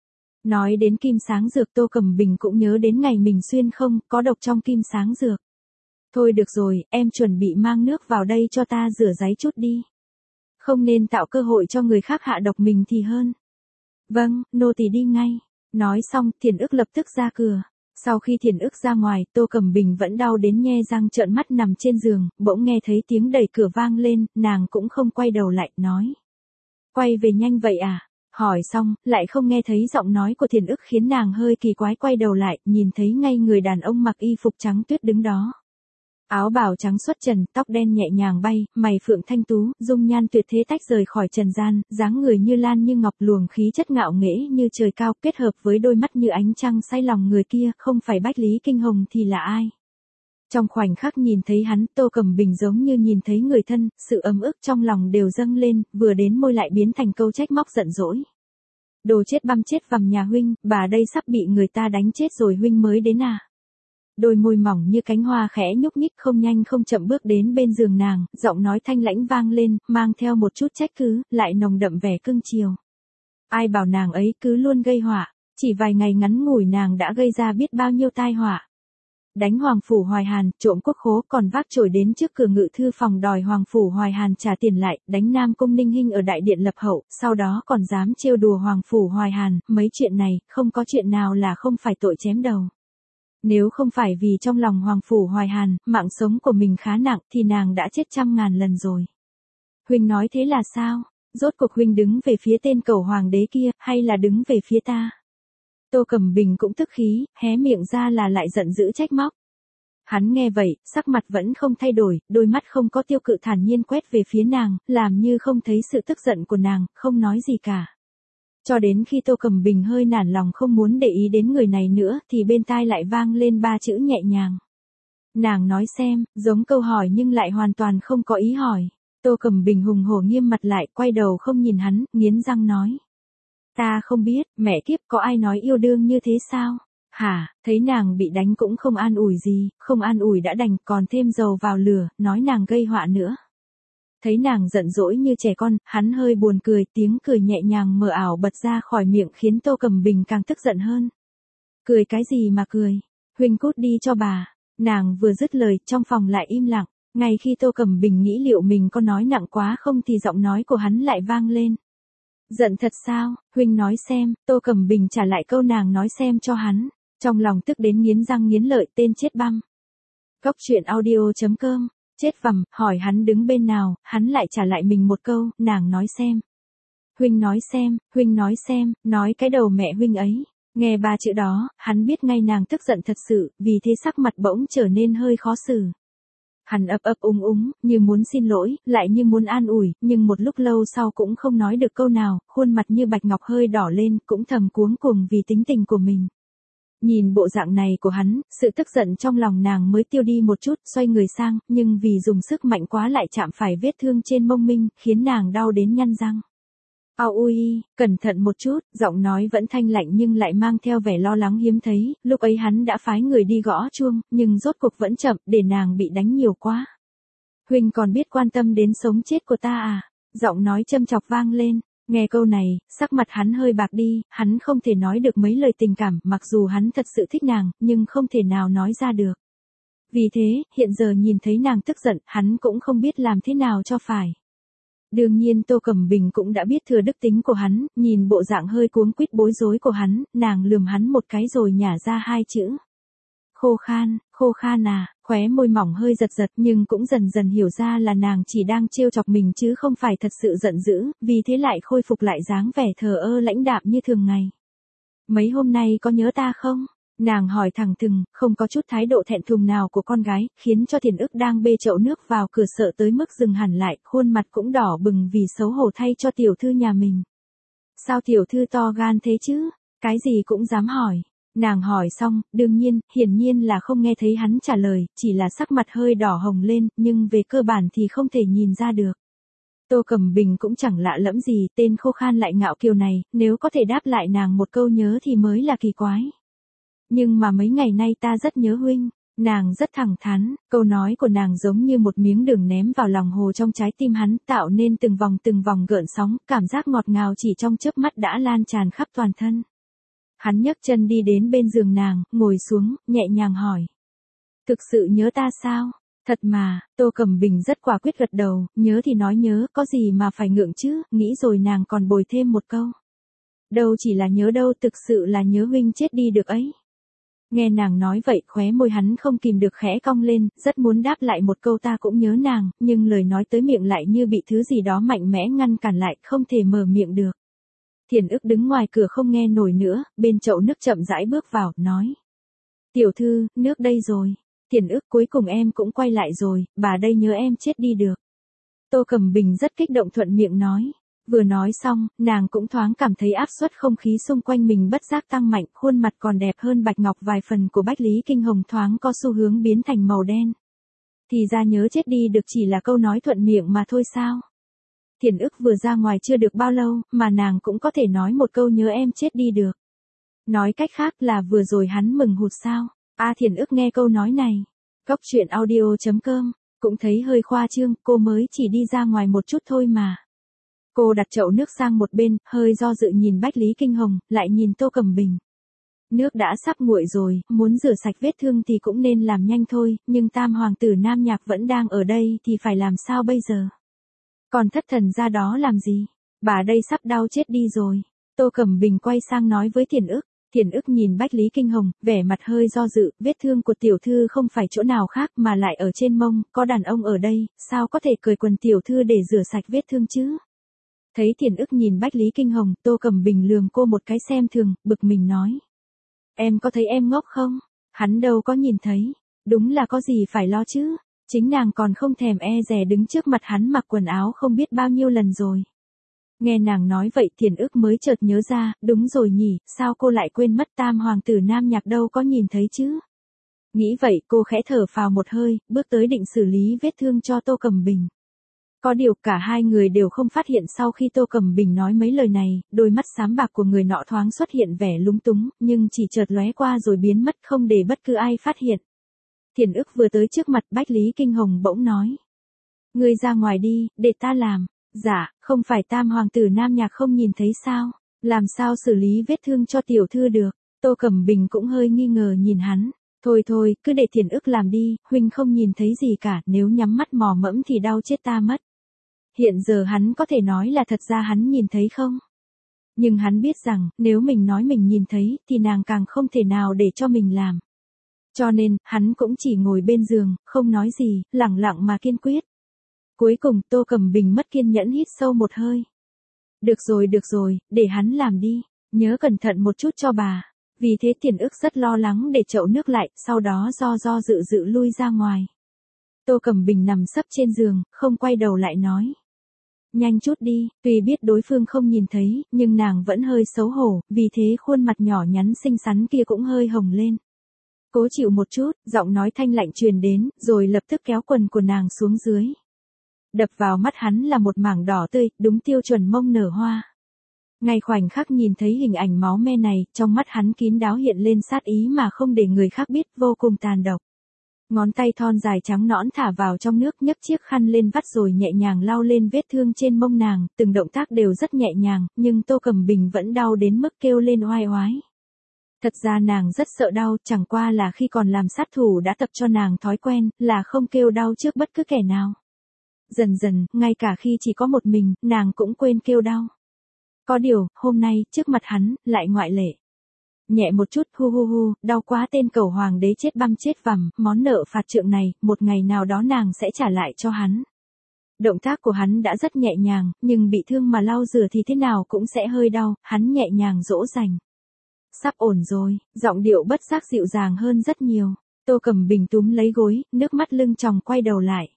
Nói đến kim sáng dược, Tô Cẩm Bình cũng nhớ đến ngày mình xuyên không, có độc trong kim sáng dược. Thôi được rồi, em chuẩn bị mang nước vào đây cho ta rửa ráy chút đi. Không nên tạo cơ hội cho người khác hạ độc mình thì hơn. Vâng, nô tỳ đi ngay. Nói xong, Thiền Ức lập tức ra cửa. Sau khi Thiền Ức ra ngoài, Tô Cẩm Bình vẫn đau đến nhe răng trợn mắt nằm trên giường, bỗng nghe thấy tiếng đẩy cửa vang lên, nàng cũng không quay đầu lại, nói. Quay về nhanh vậy à? Hỏi xong, lại không nghe thấy giọng nói của Thiền Ức khiến nàng hơi kỳ quái quay đầu lại, nhìn thấy ngay người đàn ông mặc y phục trắng tuyết đứng đó. Áo bào trắng xuất trần, tóc đen nhẹ nhàng bay, mày phượng thanh tú, dung nhan tuyệt thế tách rời khỏi trần gian, dáng người như lan như ngọc, luồng khí chất ngạo nghễ như trời cao, kết hợp với đôi mắt như ánh trăng say lòng người kia, không phải Bách Lý Kinh Hồng thì là ai? Trong khoảnh khắc nhìn thấy hắn, Tô Cẩm Bình giống như nhìn thấy người thân, sự ấm ức trong lòng đều dâng lên, vừa đến môi lại biến thành câu trách móc giận dỗi. Đồ chết băm chết vằm nhà huynh, bà đây sắp bị người ta đánh chết rồi huynh mới đến à? Đôi môi mỏng như cánh hoa khẽ nhúc nhích không nhanh không chậm bước đến bên giường nàng, giọng nói thanh lãnh vang lên, mang theo một chút trách cứ, lại nồng đậm vẻ cưng chiều. Ai bảo nàng ấy cứ luôn gây họa, chỉ vài ngày ngắn ngủi nàng đã gây ra biết bao nhiêu tai họa. Đánh Hoàng Phủ Hoài Hàn, trộm quốc khố, còn vác chổi đến trước cửa ngự thư phòng đòi Hoàng Phủ Hoài Hàn trả tiền lại, đánh Nam Cung Ninh Hinh ở đại điện lập hậu, sau đó còn dám trêu đùa Hoàng Phủ Hoài Hàn, mấy chuyện này, không có chuyện nào là không phải tội chém đầu. Nếu không phải vì trong lòng Hoàng Phủ Hoài Hàn, mạng sống của mình khá nặng thì nàng đã chết trăm ngàn lần rồi. Huynh nói thế là sao? Rốt cuộc huynh đứng về phía tên cẩu hoàng đế kia, hay là đứng về phía ta? Tô Cẩm Bình cũng tức khí, hé miệng ra là lại giận dữ trách móc. Hắn nghe vậy, sắc mặt vẫn không thay đổi, đôi mắt không có tiêu cự thản nhiên quét về phía nàng, làm như không thấy sự tức giận của nàng, không nói gì cả. Cho đến khi Tô Cẩm Bình hơi nản lòng không muốn để ý đến người này nữa thì bên tai lại vang lên ba chữ nhẹ nhàng. Nàng nói xem, giống câu hỏi nhưng lại hoàn toàn không có ý hỏi. Tô Cẩm Bình hùng hổ nghiêm mặt lại, quay đầu không nhìn hắn, nghiến răng nói. Ta không biết, mẹ kiếp, có ai nói yêu đương như thế sao? Hả, thấy nàng bị đánh cũng không an ủi gì, không an ủi đã đành, còn thêm dầu vào lửa, nói nàng gây họa nữa. Thấy nàng giận dỗi như trẻ con, hắn hơi buồn cười, tiếng cười nhẹ nhàng mờ ảo bật ra khỏi miệng khiến Tô Cẩm Bình càng tức giận hơn. Cười cái gì mà cười? Huynh cút đi cho bà. Nàng vừa dứt lời, trong phòng lại im lặng. Ngay khi Tô Cẩm Bình nghĩ liệu mình có nói nặng quá không thì giọng nói của hắn lại vang lên. Giận thật sao? Huynh nói xem. Tô Cẩm Bình trả lại câu nàng nói xem cho hắn. Trong lòng tức đến nghiến răng nghiến lợi, tên chết băm. Cốc truyện audio chấm com. Chết vằm, hỏi hắn đứng bên nào, hắn lại trả lại mình một câu, nàng nói xem. Huynh nói xem, huynh nói xem, nói cái đầu mẹ huynh ấy. Nghe ba chữ đó, hắn biết ngay nàng tức giận thật sự, vì thế sắc mặt bỗng trở nên hơi khó xử. Hắn ấp ấp úng úng, như muốn xin lỗi, lại như muốn an ủi, nhưng một lúc lâu sau cũng không nói được câu nào, khuôn mặt như bạch ngọc hơi đỏ lên, cũng thầm cuống cuồng vì tính tình của mình. Nhìn bộ dạng này của hắn, sự tức giận trong lòng nàng mới tiêu đi một chút, xoay người sang, nhưng vì dùng sức mạnh quá lại chạm phải vết thương trên mông minh, khiến nàng đau đến nhăn răng. Ao ui, cẩn thận một chút, giọng nói vẫn thanh lạnh nhưng lại mang theo vẻ lo lắng hiếm thấy, lúc ấy hắn đã phái người đi gõ chuông, nhưng rốt cuộc vẫn chậm, để nàng bị đánh nhiều quá. Huynh còn biết quan tâm đến sống chết của ta à? Giọng nói châm chọc vang lên. Nghe câu này, sắc mặt hắn hơi bạc đi, hắn không thể nói được mấy lời tình cảm, mặc dù hắn thật sự thích nàng, nhưng không thể nào nói ra được. Vì thế, hiện giờ nhìn thấy nàng tức giận, hắn cũng không biết làm thế nào cho phải. Đương nhiên Tô Cẩm Bình cũng đã biết thừa đức tính của hắn, nhìn bộ dạng hơi cuống quýt bối rối của hắn, nàng lườm hắn một cái rồi nhả ra hai chữ. Khô khan, khô khan à, khóe môi mỏng hơi giật giật nhưng cũng dần dần hiểu ra là nàng chỉ đang trêu chọc mình chứ không phải thật sự giận dữ, vì thế lại khôi phục lại dáng vẻ thờ ơ lãnh đạm như thường ngày. Mấy hôm nay có nhớ ta không? Nàng hỏi thẳng thừng, không có chút thái độ thẹn thùng nào của con gái, khiến cho Thiền Ức đang bê chậu nước vào cửa sợ tới mức dừng hẳn lại, khuôn mặt cũng đỏ bừng vì xấu hổ thay cho tiểu thư nhà mình. Sao tiểu thư to gan thế chứ? Cái gì cũng dám hỏi. Nàng hỏi xong, đương nhiên, hiển nhiên là không nghe thấy hắn trả lời, chỉ là sắc mặt hơi đỏ hồng lên, nhưng về cơ bản thì không thể nhìn ra được. Tô Cẩm Bình cũng chẳng lạ lẫm gì, tên khô khan lại ngạo kiều này, nếu có thể đáp lại nàng một câu nhớ thì mới là kỳ quái. Nhưng mà mấy ngày nay ta rất nhớ huynh, nàng rất thẳng thắn, câu nói của nàng giống như một miếng đường ném vào lòng hồ trong trái tim hắn, tạo nên từng vòng từng vòng gợn sóng, cảm giác ngọt ngào chỉ trong chớp mắt đã lan tràn khắp toàn thân. Hắn nhấc chân đi đến bên giường nàng, ngồi xuống, nhẹ nhàng hỏi. Thực sự nhớ ta sao? Thật mà, Tô Cẩm Bình rất quả quyết gật đầu, nhớ thì nói nhớ, có gì mà phải ngượng chứ, nghĩ rồi nàng còn bồi thêm một câu. Đâu chỉ là nhớ đâu, thực sự là nhớ huynh chết đi được ấy. Nghe nàng nói vậy, khóe môi hắn không kìm được khẽ cong lên, rất muốn đáp lại một câu ta cũng nhớ nàng, nhưng lời nói tới miệng lại như bị thứ gì đó mạnh mẽ ngăn cản lại, không thể mở miệng được. Thiền Ức đứng ngoài cửa không nghe nổi nữa, bên chậu nước chậm rãi bước vào, nói. Tiểu thư, nước đây rồi. Thiền Ức, cuối cùng em cũng quay lại rồi, bà đây nhớ em chết đi được. Tô Cẩm Bình rất kích động thuận miệng nói. Vừa nói xong, nàng cũng thoáng cảm thấy áp suất không khí xung quanh mình bất giác tăng mạnh, khuôn mặt còn đẹp hơn bạch ngọc vài phần của Bách Lý Kinh Hồng thoáng có xu hướng biến thành màu đen. Thì ra nhớ chết đi được chỉ là câu nói thuận miệng mà thôi sao? Thiền Ức vừa ra ngoài chưa được bao lâu, mà nàng cũng có thể nói một câu nhớ em chết đi được. Nói cách khác là vừa rồi hắn mừng hụt sao? A Thiền Ức nghe câu nói này. Cốc truyện audio chấm com, cũng thấy hơi khoa trương, cô mới chỉ đi ra ngoài một chút thôi mà. Cô đặt chậu nước sang một bên, hơi do dự nhìn Bách Lý Kinh Hồng, lại nhìn Tô Cẩm Bình. Nước đã sắp nguội rồi, muốn rửa sạch vết thương thì cũng nên làm nhanh thôi, nhưng tam hoàng tử Nam Nhạc vẫn đang ở đây thì phải làm sao bây giờ? Còn thất thần ra đó làm gì? Bà đây sắp đau chết đi rồi. Tô Cẩm Bình quay sang nói với Thiền Ức. Thiền ức nhìn Bách Lý Kinh Hồng, vẻ mặt hơi do dự, vết thương của tiểu thư không phải chỗ nào khác mà lại ở trên mông, có đàn ông ở đây, sao có thể cởi quần tiểu thư để rửa sạch vết thương chứ? Thấy Thiền ức nhìn Bách Lý Kinh Hồng, Tô Cẩm Bình lườm cô một cái xem thường, bực mình nói. Em có thấy em ngốc không? Hắn đâu có nhìn thấy. Đúng là có gì phải lo chứ? Chính nàng còn không thèm e dè đứng trước mặt hắn mặc quần áo không biết bao nhiêu lần rồi. Nghe nàng nói vậy Thiền ức mới chợt nhớ ra, đúng rồi nhỉ, sao cô lại quên mất tam hoàng tử Nam Nhạc đâu có nhìn thấy chứ? Nghĩ vậy cô khẽ thở phào một hơi, bước tới định xử lý vết thương cho Tô Cẩm Bình. Có điều cả hai người đều không phát hiện sau khi Tô Cẩm Bình nói mấy lời này, đôi mắt xám bạc của người nọ thoáng xuất hiện vẻ lúng túng, nhưng chỉ chợt lóe qua rồi biến mất không để bất cứ ai phát hiện. Thiền ức vừa tới trước mặt Bách Lý Kinh Hồng bỗng nói. Ngươi ra ngoài đi, để ta làm. Dạ, không phải tam hoàng tử Nam Nhạc không nhìn thấy sao? Làm sao xử lý vết thương cho tiểu thư được? Tô Cẩm Bình cũng hơi nghi ngờ nhìn hắn. Thôi thôi, cứ để Thiền ức làm đi, huynh không nhìn thấy gì cả, nếu nhắm mắt mò mẫm thì đau chết ta mất. Hiện giờ hắn có thể nói là thật ra hắn nhìn thấy không? Nhưng hắn biết rằng, nếu mình nói mình nhìn thấy, thì nàng càng không thể nào để cho mình làm. Cho nên, hắn cũng chỉ ngồi bên giường, không nói gì, lẳng lặng mà kiên quyết. Cuối cùng, Tô Cẩm Bình mất kiên nhẫn hít sâu một hơi. Được rồi được rồi, để hắn làm đi, nhớ cẩn thận một chút cho bà. Vì thế Thiền ức rất lo lắng để chậu nước lại, sau đó do do dự dự lui ra ngoài. Tô Cẩm Bình nằm sấp trên giường, không quay đầu lại nói. Nhanh chút đi, tuy biết đối phương không nhìn thấy, nhưng nàng vẫn hơi xấu hổ, vì thế khuôn mặt nhỏ nhắn xinh xắn kia cũng hơi hồng lên. Cố chịu một chút, giọng nói thanh lạnh truyền đến, rồi lập tức kéo quần của nàng xuống dưới. Đập vào mắt hắn là một mảng đỏ tươi, đúng tiêu chuẩn mông nở hoa. Ngay khoảnh khắc nhìn thấy hình ảnh máu me này, trong mắt hắn kín đáo hiện lên sát ý mà không để người khác biết, vô cùng tàn độc. Ngón tay thon dài trắng nõn thả vào trong nước, nhấc chiếc khăn lên vắt rồi nhẹ nhàng lau lên vết thương trên mông nàng, từng động tác đều rất nhẹ nhàng, nhưng Tô Cẩm Bình vẫn đau đến mức kêu lên oai oái. Thật ra nàng rất sợ đau, chẳng qua là khi còn làm sát thủ đã tập cho nàng thói quen, là không kêu đau trước bất cứ kẻ nào. Dần dần, ngay cả khi chỉ có một mình, nàng cũng quên kêu đau. Có điều, hôm nay, trước mặt hắn, lại ngoại lệ. Nhẹ một chút, hu hu hu, đau quá tên cẩu hoàng đế chết băm chết vằm, món nợ phạt trượng này, một ngày nào đó nàng sẽ trả lại cho hắn. Động tác của hắn đã rất nhẹ nhàng, nhưng bị thương mà lau rửa thì thế nào cũng sẽ hơi đau, hắn nhẹ nhàng dỗ dành. Sắp ổn rồi, giọng điệu bất giác dịu dàng hơn rất nhiều. Tô Cẩm Bình túm lấy gối, nước mắt lưng tròng quay đầu lại.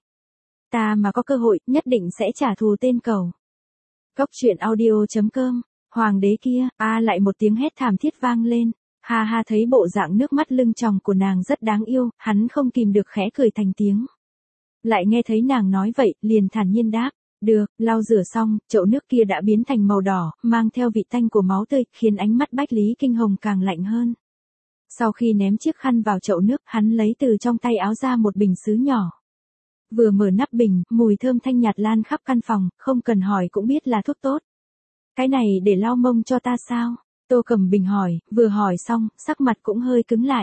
Ta mà có cơ hội, nhất định sẽ trả thù tên cẩu. Cốc truyện audio chấm com. Hoàng đế kia, a lại một tiếng hét thảm thiết vang lên. Ha ha, thấy bộ dạng nước mắt lưng tròng của nàng rất đáng yêu, hắn không kìm được khẽ cười thành tiếng. Lại nghe thấy nàng nói vậy, liền thản nhiên đáp. Được, lau rửa xong, chậu nước kia đã biến thành màu đỏ, mang theo vị tanh của máu tươi, khiến ánh mắt Bách Lý Kinh Hồng càng lạnh hơn. Sau khi ném chiếc khăn vào chậu nước, hắn lấy từ trong tay áo ra một bình sứ nhỏ. Vừa mở nắp bình, mùi thơm thanh nhạt lan khắp căn phòng, không cần hỏi cũng biết là thuốc tốt. Cái này để lau mông cho ta sao? Tô Cẩm Bình hỏi, vừa hỏi xong, sắc mặt cũng hơi cứng lại.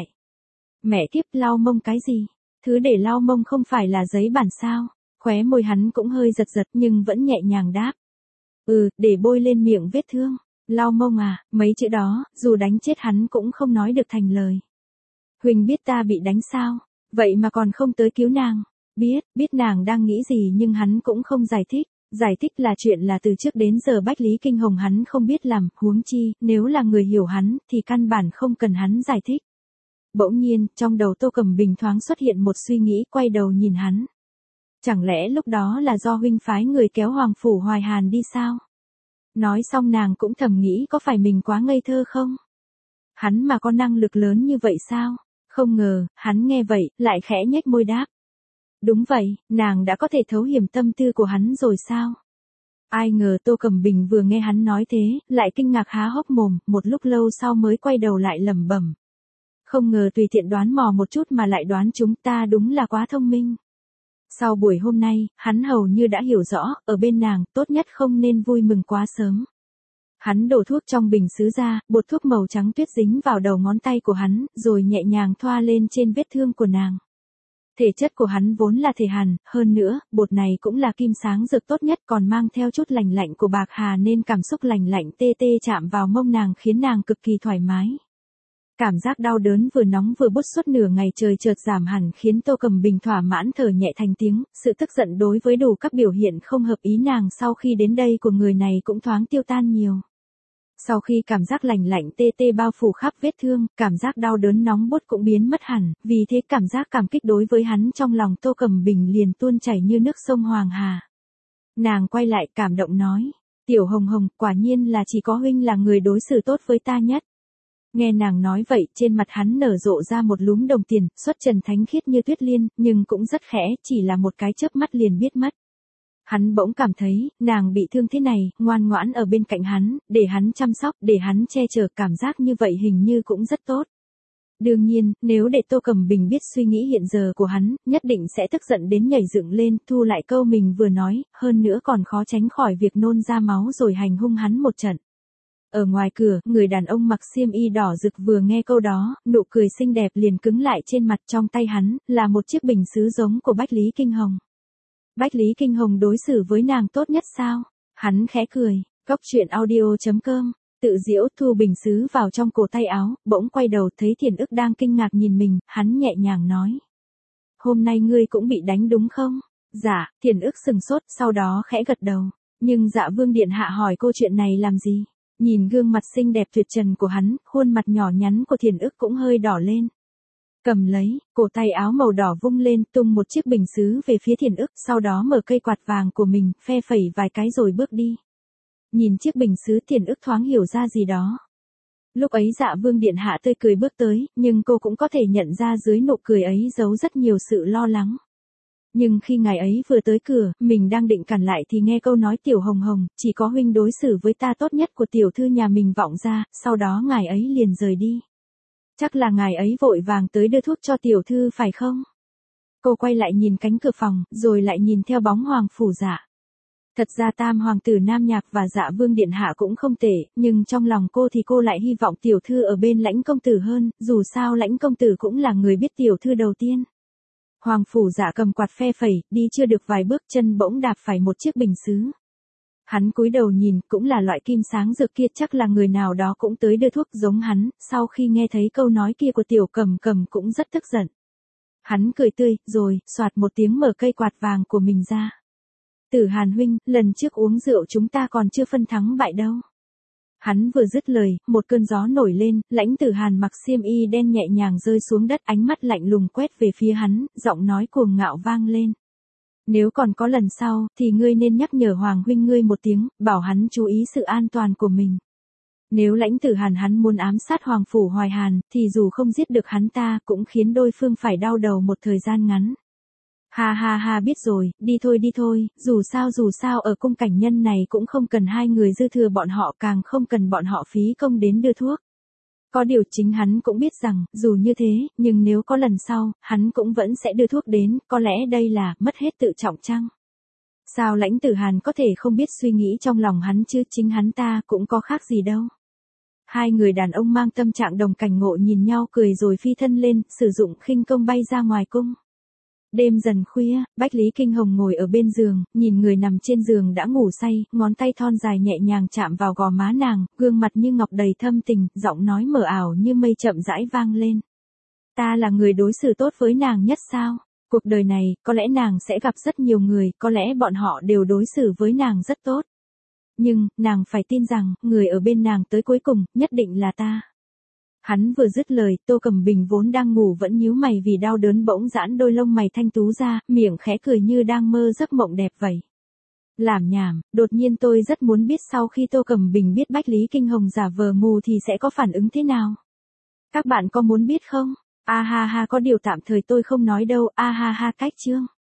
Mẹ kiếp, lau mông cái gì? Thứ để lau mông không phải là giấy bản sao? Khóe môi hắn cũng hơi giật giật nhưng vẫn nhẹ nhàng đáp. Ừ, để bôi lên miệng vết thương. Lau mông à, mấy chữ đó, dù đánh chết hắn cũng không nói được thành lời. Huỳnh biết ta bị đánh sao? Vậy mà còn không tới cứu nàng. Biết, biết nàng đang nghĩ gì nhưng hắn cũng không giải thích. Giải thích là chuyện là từ trước đến giờ Bách Lý Kinh Hồng hắn không biết làm, huống chi, nếu là người hiểu hắn, thì căn bản không cần hắn giải thích. Bỗng nhiên, trong đầu Tô Cẩm Bình thoáng xuất hiện một suy nghĩ, quay đầu nhìn hắn. Chẳng lẽ lúc đó là do huynh phái người kéo Hoàng Phủ Hoài Hàn đi sao? Nói xong nàng cũng thầm nghĩ có phải mình quá ngây thơ không? Hắn mà có năng lực lớn như vậy sao? Không ngờ, hắn nghe vậy, lại khẽ nhếch môi đáp. Đúng vậy, nàng đã có thể thấu hiểu tâm tư của hắn rồi sao? Ai ngờ Tô Cẩm Bình vừa nghe hắn nói thế, lại kinh ngạc há hốc mồm, một lúc lâu sau mới quay đầu lại lẩm bẩm. Không ngờ tùy tiện đoán mò một chút mà lại đoán chúng ta đúng là quá thông minh. Sau buổi hôm nay, hắn hầu như đã hiểu rõ, ở bên nàng, tốt nhất không nên vui mừng quá sớm. Hắn đổ thuốc trong bình sứ ra, bột thuốc màu trắng tuyết dính vào đầu ngón tay của hắn, rồi nhẹ nhàng thoa lên trên vết thương của nàng. Thể chất của hắn vốn là thể hàn, hơn nữa, bột này cũng là kim sáng dược tốt nhất còn mang theo chút lành lạnh của bạc hà nên cảm xúc lành lạnh tê tê chạm vào mông nàng khiến nàng cực kỳ thoải mái. Cảm giác đau đớn vừa nóng vừa bút suốt nửa ngày trời chợt giảm hẳn khiến Tô Cầm Bình thỏa mãn thở nhẹ thành tiếng, sự tức giận đối với đủ các biểu hiện không hợp ý nàng sau khi đến đây của người này cũng thoáng tiêu tan nhiều. Sau khi cảm giác lạnh lạnh tê tê bao phủ khắp vết thương, cảm giác đau đớn nóng bút cũng biến mất hẳn, vì thế cảm giác cảm kích đối với hắn trong lòng Tô Cầm Bình liền tuôn chảy như nước sông Hoàng Hà. Nàng quay lại cảm động nói, Tiểu Hồng Hồng, quả nhiên là chỉ có huynh là người đối xử tốt với ta nhất. Nghe nàng nói vậy, trên mặt hắn nở rộ ra một lúm đồng tiền, xuất trần thánh khiết như tuyết liên, nhưng cũng rất khẽ, chỉ là một cái chớp mắt liền biết mất. Hắn bỗng cảm thấy, nàng bị thương thế này, ngoan ngoãn ở bên cạnh hắn, để hắn chăm sóc, để hắn che chở, cảm giác như vậy hình như cũng rất tốt. Đương nhiên, nếu để Tô Cầm Bình biết suy nghĩ hiện giờ của hắn, nhất định sẽ tức giận đến nhảy dựng lên, thu lại câu mình vừa nói, hơn nữa còn khó tránh khỏi việc nôn ra máu rồi hành hung hắn một trận. Ở ngoài cửa, người đàn ông mặc xiêm y đỏ rực vừa nghe câu đó, nụ cười xinh đẹp liền cứng lại trên mặt, trong tay hắn, là một chiếc bình sứ giống của Bách Lý Kinh Hồng. Bách Lý Kinh Hồng đối xử với nàng tốt nhất sao? Hắn khẽ cười, Cốc truyện audio chấm com, tự giễu thu bình sứ vào trong cổ tay áo, bỗng quay đầu thấy Thiền Ức đang kinh ngạc nhìn mình, hắn nhẹ nhàng nói. Hôm nay ngươi cũng bị đánh đúng không? Dạ, Thiền Ức sừng sốt, sau đó khẽ gật đầu. Nhưng Dạ Vương điện hạ hỏi cô chuyện này làm gì? Nhìn gương mặt xinh đẹp tuyệt trần của hắn, khuôn mặt nhỏ nhắn của Thiền Ức cũng hơi đỏ lên. Cầm lấy, cổ tay áo màu đỏ vung lên, tung một chiếc bình sứ về phía Thiền Ức, sau đó mở cây quạt vàng của mình, phe phẩy vài cái rồi bước đi. Nhìn chiếc bình sứ, Thiền Ức thoáng hiểu ra gì đó. Lúc ấy Dạ Vương điện hạ tươi cười bước tới, nhưng cô cũng có thể nhận ra dưới nụ cười ấy giấu rất nhiều sự lo lắng. Nhưng khi ngài ấy vừa tới cửa, mình đang định cản lại thì nghe câu nói Tiểu Hồng Hồng, chỉ có huynh đối xử với ta tốt nhất của tiểu thư nhà mình vọng ra, sau đó ngài ấy liền rời đi. Chắc là ngài ấy vội vàng tới đưa thuốc cho tiểu thư phải không? Cô quay lại nhìn cánh cửa phòng, rồi lại nhìn theo bóng Hoàng Phủ Dạ. Thật ra Tam Hoàng tử Nam Nhạc và Dạ Vương điện hạ cũng không tệ, nhưng trong lòng cô thì cô lại hy vọng tiểu thư ở bên Lãnh công tử hơn, dù sao Lãnh công tử cũng là người biết tiểu thư đầu tiên. Hoàng Phủ Dạ cầm quạt phe phẩy, đi chưa được vài bước chân bỗng đạp phải một chiếc bình sứ. Hắn cúi đầu nhìn, cũng là loại kim sáng rực kia, chắc là người nào đó cũng tới đưa thuốc giống hắn, sau khi nghe thấy câu nói kia của Tiểu Cầm Cầm cũng rất tức giận. Hắn cười tươi, rồi, soạt một tiếng mở cây quạt vàng của mình ra. Tử Hàn huynh, lần trước uống rượu chúng ta còn chưa phân thắng bại đâu. Hắn vừa dứt lời, một cơn gió nổi lên, Lãnh Tử Hàn mặc xiêm y đen nhẹ nhàng rơi xuống đất, ánh mắt lạnh lùng quét về phía hắn, giọng nói cuồng ngạo vang lên. Nếu còn có lần sau, thì ngươi nên nhắc nhở Hoàng huynh ngươi một tiếng, bảo hắn chú ý sự an toàn của mình. Nếu Lãnh Tử Hàn hắn muốn ám sát Hoàng Phủ Hoài Hàn, thì dù không giết được hắn ta, cũng khiến đối phương phải đau đầu một thời gian ngắn. Ha ha ha, biết rồi, đi thôi đi thôi, dù sao dù sao ở cung cảnh nhân này cũng không cần hai người dư thừa bọn họ, càng không cần bọn họ phí công đến đưa thuốc. Có điều chính hắn cũng biết rằng, dù như thế, nhưng nếu có lần sau, hắn cũng vẫn sẽ đưa thuốc đến, có lẽ đây là mất hết tự trọng chăng? Sao Lãnh Tử Hàn có thể không biết suy nghĩ trong lòng hắn chứ, chính hắn ta cũng có khác gì đâu. Hai người đàn ông mang tâm trạng đồng cảnh ngộ nhìn nhau cười rồi phi thân lên, sử dụng khinh công bay ra ngoài cung. Đêm dần khuya, Bách Lý Kinh Hồng ngồi ở bên giường, nhìn người nằm trên giường đã ngủ say, ngón tay thon dài nhẹ nhàng chạm vào gò má nàng, gương mặt như ngọc đầy thâm tình, giọng nói mờ ảo như mây chậm rãi vang lên. Ta là người đối xử tốt với nàng nhất sao? Cuộc đời này, có lẽ nàng sẽ gặp rất nhiều người, có lẽ bọn họ đều đối xử với nàng rất tốt. Nhưng, nàng phải tin rằng, người ở bên nàng tới cuối cùng, nhất định là ta. Hắn vừa dứt lời, Tô Cầm Bình vốn đang ngủ vẫn nhíu mày vì đau đớn bỗng giãn đôi lông mày thanh tú ra, miệng khẽ cười như đang mơ giấc mộng đẹp vậy. Làm nhảm, đột nhiên tôi rất muốn biết sau khi Tô Cầm Bình biết Bách Lý Kinh Hồng giả vờ mù thì sẽ có phản ứng thế nào. Các bạn có muốn biết không? A ha ha, có điều tạm thời tôi không nói đâu, a ha ha cách chương.